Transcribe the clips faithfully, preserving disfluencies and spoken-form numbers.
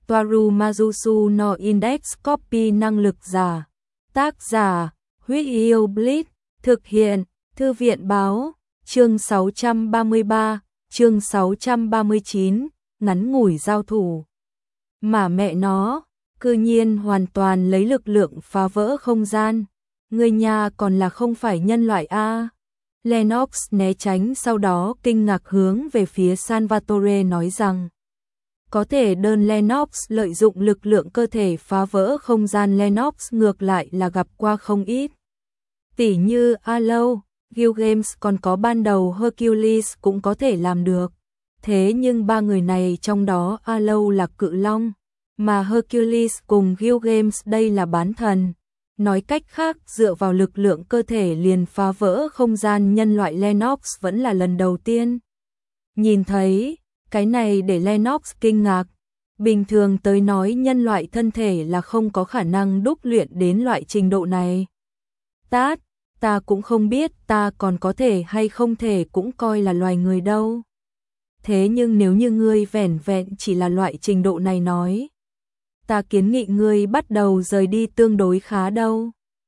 Toaru Majusu no Index Copy năng lực giả. Tác giả, Huyết Yêu Blitz, thực hiện, Thư viện báo, chương sáu trăm ba mươi ba, chương sáu trăm ba mươi chín, ngắn ngủi giao thủ. Mà mẹ nó, cư nhiên hoàn toàn lấy lực lượng phá vỡ không gian. Người nhà còn là không phải nhân loại a. Lennox né tránh sau đó kinh ngạc hướng về phía Salvatore nói rằng có thể đơn Lennox lợi dụng lực lượng cơ thể phá vỡ không gian. Lennox ngược lại là gặp qua không ít. Tỉ như Alo, Gilgamesh còn có ban đầu Hercules cũng có thể làm được. Thế nhưng ba người này trong đó Alo là cự long, mà Hercules cùng Gilgamesh đây là bán thần. Nói cách khác, dựa vào lực lượng cơ thể liền phá vỡ không gian nhân loại Lennox vẫn là lần đầu tiên. Nhìn thấy, cái này để Lennox kinh ngạc. Bình thường tới nói nhân loại thân thể là không có khả năng đúc luyện đến loại trình độ này. Tát, ta cũng không biết ta còn có thể hay không thể cũng coi là loài người đâu. Thế nhưng nếu như ngươi vẻn vẹn chỉ là loại trình độ này nói, ta kiến nghị ngươi bắt đầu rời đi tương đối khá đâu.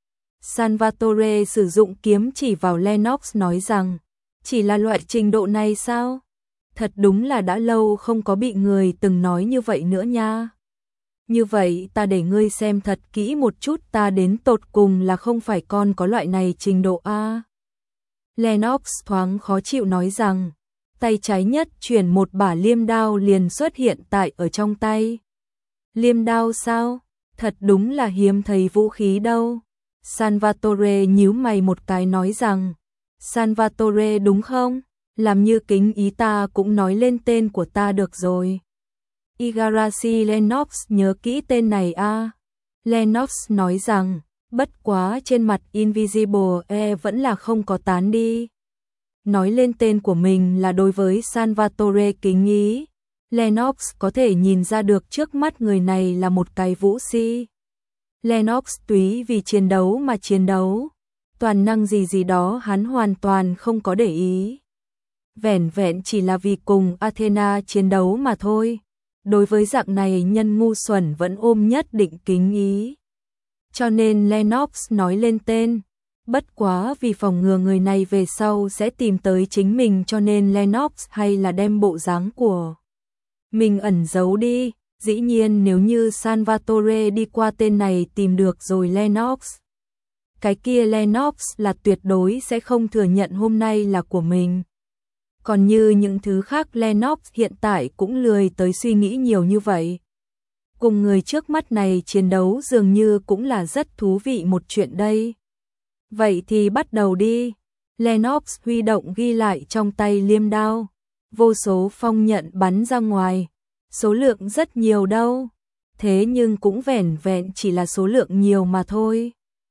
Salvatore sử dụng kiếm chỉ vào Lennox nói rằng, chỉ là loại trình độ này sao? Thật đúng là đã lâu không có bị người từng nói như vậy nữa nha. Như vậy ta để ngươi xem thật kỹ một chút ta đến tột cùng là không phải con có loại này trình độ A. Lennox thoáng khó chịu nói rằng, tay trái nhất chuyển một bả liêm đao liền xuất hiện tại ở trong tay. Liêm đao sao? Thật đúng là hiếm thấy vũ khí đâu. Salvatore nhíu mày một cái nói rằng, Salvatore đúng không? Làm như kính ý ta cũng nói lên tên của ta được rồi. Igarashi Lennox nhớ kỹ tên này a. Lennox nói rằng, bất quá trên mặt Invisible E vẫn là không có tán đi. Nói lên tên của mình là đối với Salvatore kính ý. Lennox có thể nhìn ra được trước mắt người này là một cái vũ si. Lennox túy vì chiến đấu mà chiến đấu. Toàn năng gì gì đó hắn hoàn toàn không có để ý. Vẻn vẹn chỉ là vì cùng Athena chiến đấu mà thôi. Đối với dạng này nhân ngu xuẩn vẫn ôm nhất định kính ý. Cho nên Lennox nói lên tên. Bất quá vì phòng ngừa người này về sau sẽ tìm tới chính mình cho nên Lennox hay là đem bộ dáng của mình ẩn giấu đi. Dĩ nhiên nếu như Salvatore đi qua tên này tìm được rồi Lennox, cái kia Lennox là tuyệt đối sẽ không thừa nhận hôm nay là của mình. Còn như những thứ khác Lennox hiện tại cũng lười tới suy nghĩ nhiều như vậy. Cùng người trước mắt này chiến đấu dường như cũng là rất thú vị một chuyện đây. Vậy thì bắt đầu đi. Lennox huy động ghi lại trong tay liêm đao. Vô số phong nhận bắn ra ngoài. Số lượng rất nhiều đâu. Thế nhưng cũng vẻn vẹn chỉ là số lượng nhiều mà thôi.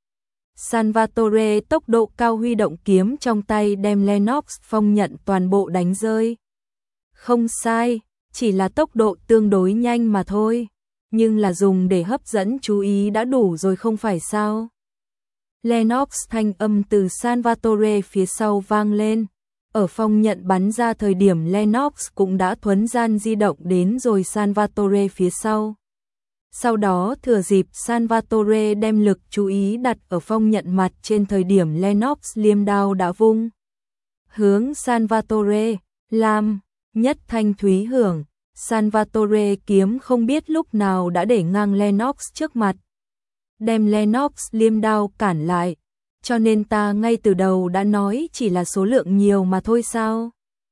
Salvatore tốc độ cao huy động kiếm trong tay đem Lennox phong nhận toàn bộ đánh rơi. Không sai, chỉ là tốc độ tương đối nhanh mà thôi. Nhưng là dùng để hấp dẫn chú ý đã đủ rồi không phải sao? Lennox thanh âm từ Salvatore phía sau vang lên. Ở phong nhận bắn ra thời điểm Lennox cũng đã thuấn gian di động đến rồi Salvatore phía sau. Sau đó thừa dịp Salvatore đem lực chú ý đặt ở phong nhận mặt trên thời điểm Lennox liêm đao đã vung. Hướng Salvatore, làm, nhất thanh thúy hưởng, Salvatore kiếm không biết lúc nào đã để ngang Lennox trước mặt. Đem Lennox liêm đao cản lại, cho nên ta ngay từ đầu đã nói chỉ là số lượng nhiều mà thôi sao.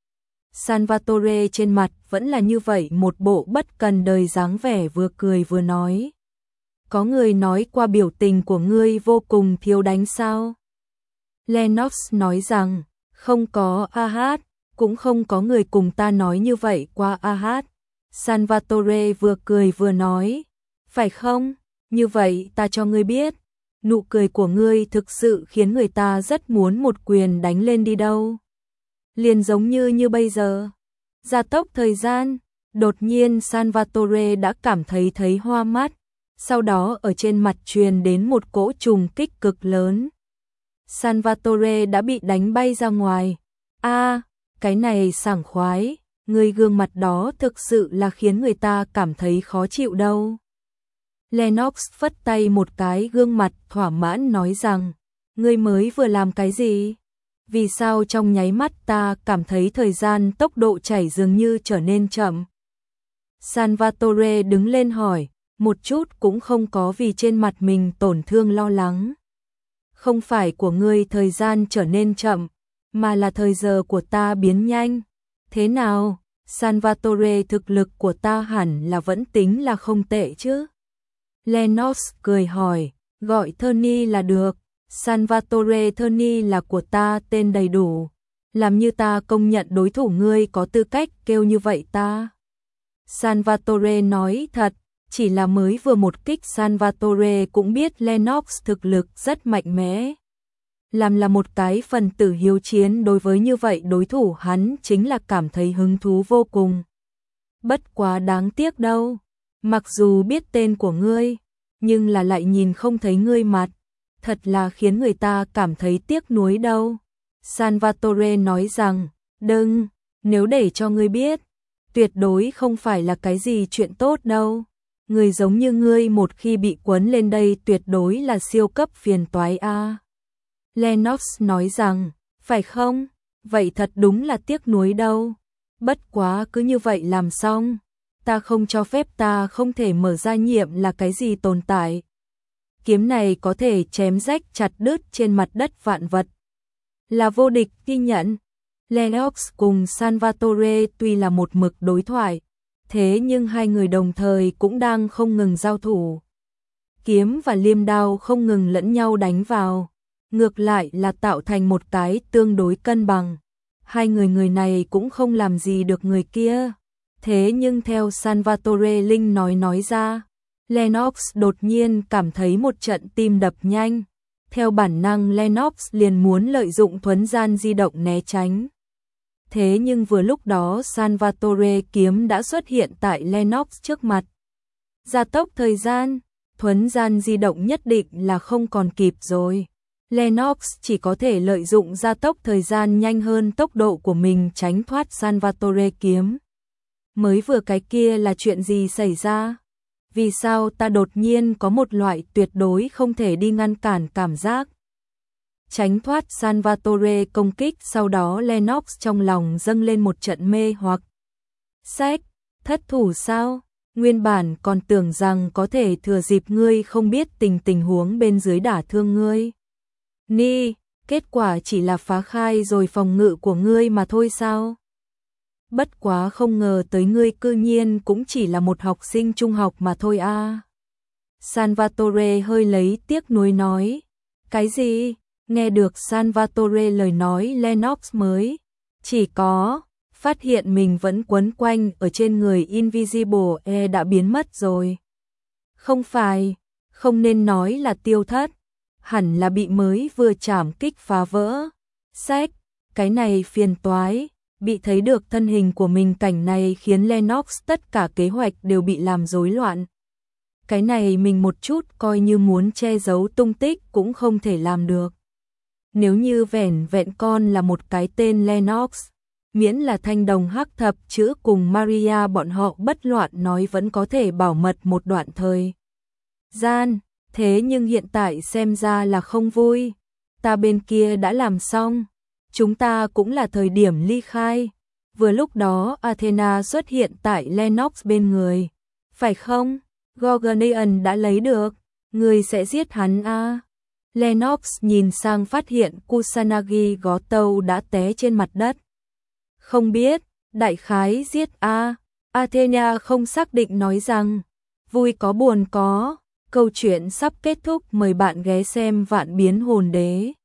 Salvatore trên mặt vẫn là như vậy một bộ bất cần đời dáng vẻ vừa cười vừa nói. Có người nói qua biểu tình của ngươi vô cùng thiếu đánh sao? Lennox nói rằng, không có a hát, cũng không có người cùng ta nói như vậy qua a hát. Salvatore vừa cười vừa nói, phải không? Như vậy ta cho ngươi biết, nụ cười của ngươi thực sự khiến người ta rất muốn một quyền đánh lên đi đâu. Liền giống như như bây giờ. Gia tốc thời gian, đột nhiên Salvatore đã cảm thấy thấy hoa mắt, sau đó ở trên mặt truyền đến một cỗ trùng kích cực lớn. Salvatore đã bị đánh bay ra ngoài. A, cái này sảng khoái, Người gương mặt đó thực sự là khiến người ta cảm thấy khó chịu đâu. Lennox phất tay một cái, gương mặt thỏa mãn nói rằng, ngươi mới vừa làm cái gì? Vì sao trong nháy mắt ta cảm thấy thời gian tốc độ chảy dường như trở nên chậm? Salvatore đứng lên hỏi, một chút cũng không có vì trên mặt mình tổn thương lo lắng. Không phải của ngươi thời gian trở nên chậm, mà là thời giờ của ta biến nhanh. Thế nào, Salvatore, thực lực của ta hẳn là vẫn tính là không tệ chứ? Lennox cười hỏi, gọi Tony là được. Salvatore, Tony là của ta tên đầy đủ. Làm như ta công nhận đối thủ ngươi có tư cách kêu như vậy ta. Salvatore nói thật, chỉ là mới vừa một kích Salvatore cũng biết Lennox thực lực rất mạnh mẽ. Làm là một cái phần tử hiếu chiến đối với như vậy đối thủ hắn chính là cảm thấy hứng thú vô cùng. Bất quá đáng tiếc đâu, mặc dù biết tên của ngươi, nhưng là lại nhìn không thấy ngươi mặt, thật là khiến người ta cảm thấy tiếc nuối đâu. Salvatore nói rằng, đừng, nếu để cho ngươi biết, tuyệt đối không phải là cái gì chuyện tốt đâu. Người giống như ngươi một khi bị quấn lên đây tuyệt đối là siêu cấp phiền toái a. À. Lennox nói rằng, phải không? Vậy thật đúng là tiếc nuối đâu. Bất quá cứ như vậy làm xong, ta không cho phép ta không thể mở ra nhiệm là cái gì tồn tại. Kiếm này có thể chém rách chặt đứt trên mặt đất vạn vật. Là vô địch, ghi nhận. Lennox cùng Salvatore tuy là một mực đối thoại, thế nhưng hai người đồng thời cũng đang không ngừng giao thủ. Kiếm và liêm đao không ngừng lẫn nhau đánh vào, ngược lại là tạo thành một cái tương đối cân bằng. Hai người người này cũng không làm gì được người kia. Thế nhưng theo Salvatore Linh nói nói ra, Lennox đột nhiên cảm thấy một trận tim đập nhanh. Theo bản năng Lennox liền muốn lợi dụng thuấn gian di động né tránh. Thế nhưng vừa lúc đó Salvatore kiếm đã xuất hiện tại Lennox trước mặt. Gia tốc thời gian, thuấn gian di động nhất định là không còn kịp rồi. Lennox chỉ có thể lợi dụng gia tốc thời gian nhanh hơn tốc độ của mình tránh thoát Salvatore kiếm. Mới vừa cái kia là chuyện gì xảy ra? Vì sao ta đột nhiên có một loại tuyệt đối không thể đi ngăn cản cảm giác? Tránh thoát Salvatore công kích, sau đó Lennox trong lòng dâng lên một trận mê hoặc. Sách, thất thủ sao? Nguyên bản còn tưởng rằng có thể thừa dịp ngươi không biết tình tình huống bên dưới đả thương ngươi. Ni, kết quả chỉ là phá khai rồi phòng ngự của ngươi mà thôi sao? Bất quá không ngờ tới ngươi cư nhiên cũng chỉ là một học sinh trung học mà thôi a. À. Salvatore hơi lấy tiếc nuối nói. Cái gì? Nghe được Salvatore lời nói, Lennox mới chỉ có phát hiện mình vẫn quấn quanh ở trên người Invisible E đã biến mất rồi. Không phải, không nên nói là tiêu thất, hẳn là bị mới vừa chảm kích phá vỡ. Sách, cái này phiền toái, bị thấy được thân hình của mình, cảnh này khiến Lennox tất cả kế hoạch đều bị làm rối loạn. Cái này mình một chút coi như muốn che giấu tung tích cũng không thể làm được. Nếu như vẻn vẹn con là một cái tên Lennox, miễn là thanh đồng hắc thập chữ cùng Maria bọn họ bất loạn nói vẫn có thể bảo mật một đoạn thời gian. Thế nhưng hiện tại xem ra là không vui. Ta bên kia đã làm xong, chúng ta cũng là thời điểm ly khai. Vừa lúc đó Athena xuất hiện tại Lennox bên người. Phải không? Gorgonian đã lấy được, người sẽ giết hắn a. À? Lennox nhìn sang phát hiện Kusanagi gó tâu đã té trên mặt đất. Không biết, đại khái giết a. À? Athena không xác định nói rằng, vui có buồn có, câu chuyện sắp kết thúc, mời bạn ghé xem Vạn Biến Hồn Đế.